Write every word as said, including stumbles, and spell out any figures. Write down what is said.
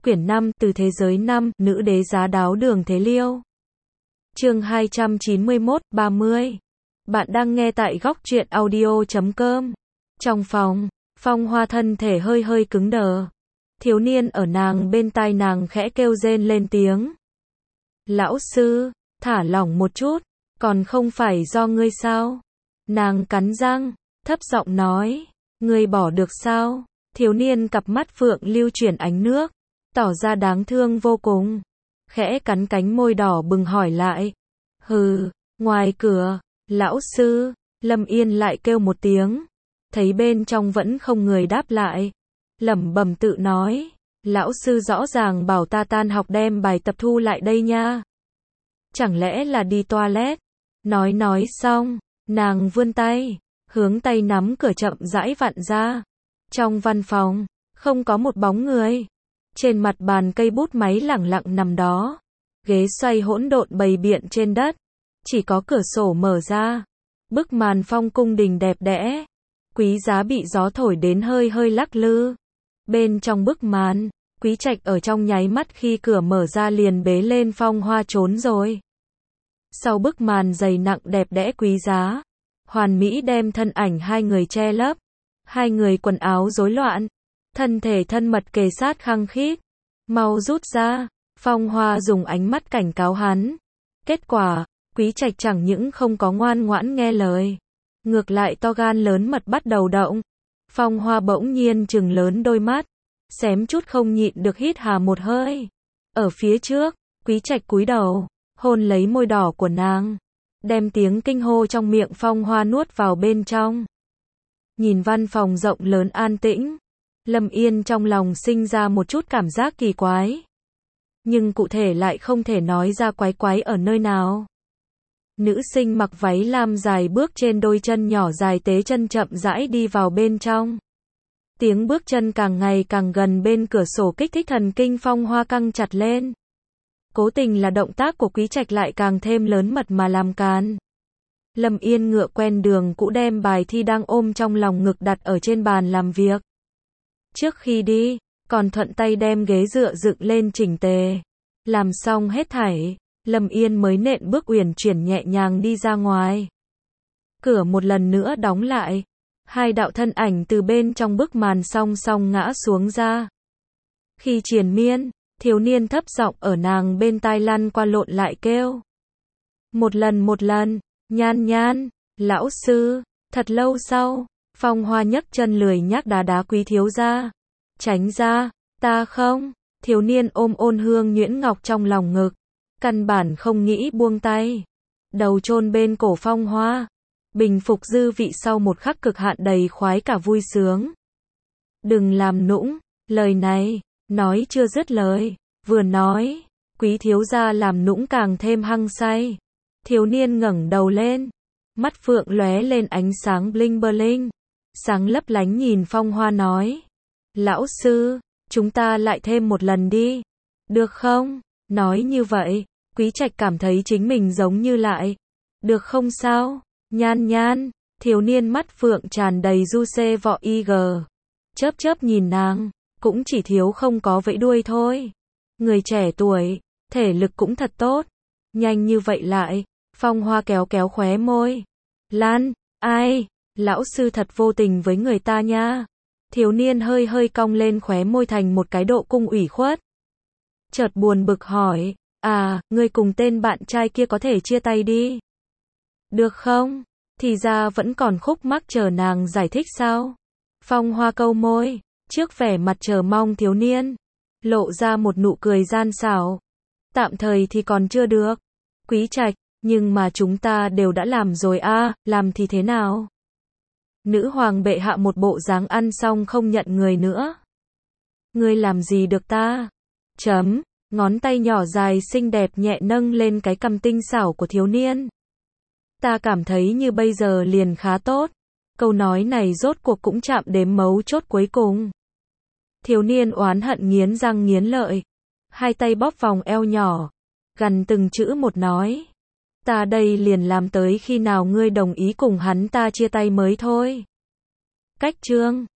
quyển năm, từ thế giới năm, nữ đế giá đáo Đường Thế Liêu. Chương hai trăm chín mươi mốt, ba mươi. Bạn đang nghe tại góc truyện audio chấm com. Trong phòng, Phong Hoa thân thể hơi hơi cứng đờ. Thiếu niên ở nàng bên tai nàng khẽ kêu rên lên tiếng. Lão sư, thả lỏng một chút, còn không phải do ngươi sao? Nàng cắn răng, thấp giọng nói, ngươi bỏ được sao? Thiếu niên cặp mắt phượng lưu chuyển ánh nước, tỏ ra đáng thương vô cùng. Khẽ cắn cánh môi đỏ bừng hỏi lại. Hừ, ngoài cửa, lão sư, Lâm Yên lại kêu một tiếng. Thấy bên trong vẫn không người đáp lại. Lẩm bẩm tự nói, lão sư rõ ràng bảo ta tan học đem bài tập thu lại đây nha. Chẳng lẽ là đi toilet? Nói nói xong, nàng vươn tay, hướng tay nắm cửa chậm rãi vặn ra. Trong văn phòng, không có một bóng người. Trên mặt bàn cây bút máy lẳng lặng nằm đó. Ghế xoay hỗn độn bày biện trên đất. Chỉ có cửa sổ mở ra. Bức màn phong cung đình đẹp đẽ. Quý giá bị gió thổi đến hơi hơi lắc lư. Bên trong bức màn, Quý Trạch ở trong nháy mắt khi cửa mở ra liền bế lên Phong Hoa trốn rồi. Sau bức màn dày nặng đẹp đẽ quý giá, hoàn mỹ đem thân ảnh hai người che lấp. Hai người quần áo rối loạn, thân thể thân mật kề sát khăng khít. Mau rút ra, Phong Hoa dùng ánh mắt cảnh cáo hắn. Kết quả, Quý Trạch chẳng những không có ngoan ngoãn nghe lời, ngược lại to gan lớn mật bắt đầu động. Phong Hoa bỗng nhiên trừng lớn đôi mắt, xém chút không nhịn được hít hà một hơi. Ở phía trước, Quý Trạch cúi đầu, hôn lấy môi đỏ của nàng, đem tiếng kinh hô trong miệng Phong Hoa nuốt vào bên trong. Nhìn văn phòng rộng lớn an tĩnh, Lâm Yên trong lòng sinh ra một chút cảm giác kỳ quái. Nhưng cụ thể lại không thể nói ra quái quái ở nơi nào. Nữ sinh mặc váy lam dài bước trên đôi chân nhỏ dài tế chân chậm rãi đi vào bên trong. Tiếng bước chân càng ngày càng gần bên cửa sổ kích thích thần kinh Phong Hoa căng chặt lên. Cố tình là động tác của Quý Trạch lại càng thêm lớn mật mà làm càn. Lâm Yên ngựa quen đường cũ đem bài thi đang ôm trong lòng ngực đặt ở trên bàn làm việc. Trước khi đi, còn thuận tay đem ghế dựa dựng lên chỉnh tề. Làm xong hết thảy, Lâm Yên mới nện bước uyển chuyển nhẹ nhàng đi ra ngoài. Cửa một lần nữa đóng lại. Hai đạo thân ảnh từ bên trong bức màn song song ngã xuống ra. Khi triền miên, thiếu niên thấp giọng ở nàng bên tai lăn qua lộn lại kêu. Một lần một lần, nhan nhan, lão sư, thật lâu sau, Phong Hoa nhấc chân lười nhác đá đá Quý thiếu gia. Tránh ra, ta không, thiếu niên ôm ôn hương nhuyễn ngọc trong lòng ngực. Căn bản không nghĩ buông tay. Đầu chôn bên cổ Phong Hoa. Bình phục dư vị sau một khắc cực hạn đầy khoái cả vui sướng. Đừng làm nũng, lời này, nói chưa dứt lời, vừa nói, Quý thiếu gia làm nũng càng thêm hăng say. Thiếu niên ngẩng đầu lên, mắt phượng lóe lên ánh sáng bling bling, sáng lấp lánh nhìn Phong Hoa nói. Lão sư, chúng ta lại thêm một lần đi, được không? Nói như vậy, Quý Trạch cảm thấy chính mình giống như lại, được không sao? Nhan nhan, thiếu niên mắt phượng tràn đầy du xê vọ y gờ. Chớp chớp nhìn nàng, cũng chỉ thiếu không có vẫy đuôi thôi. Người trẻ tuổi, thể lực cũng thật tốt. Nhanh như vậy lại, Phong Hoa kéo kéo khóe môi. Lan, ai, lão sư thật vô tình với người ta nha. Thiếu niên hơi hơi cong lên khóe môi thành một cái độ cung ủy khuất. Chợt buồn bực hỏi, à, ngươi cùng tên bạn trai kia có thể chia tay đi. Được không? Thì ra vẫn còn khúc mắc chờ nàng giải thích sao? Phong Hoa câu môi, trước vẻ mặt chờ mong thiếu niên, lộ ra một nụ cười gian xảo. Tạm thời thì còn chưa được. Quý Trạch, nhưng mà chúng ta đều đã làm rồi a, à, làm thì thế nào? Nữ hoàng bệ hạ một bộ dáng ăn xong không nhận người nữa. Ngươi làm gì được ta? Chấm, ngón tay nhỏ dài xinh đẹp nhẹ nâng lên cái cằm tinh xảo của thiếu niên. Ta cảm thấy như bây giờ liền khá tốt. Câu nói này rốt cuộc cũng chạm đến mấu chốt cuối cùng. Thiếu niên oán hận nghiến răng nghiến lợi. Hai tay bóp vòng eo nhỏ. Gằn từng chữ một nói. Ta đây liền làm tới khi nào ngươi đồng ý cùng hắn ta chia tay mới thôi. Cách chương.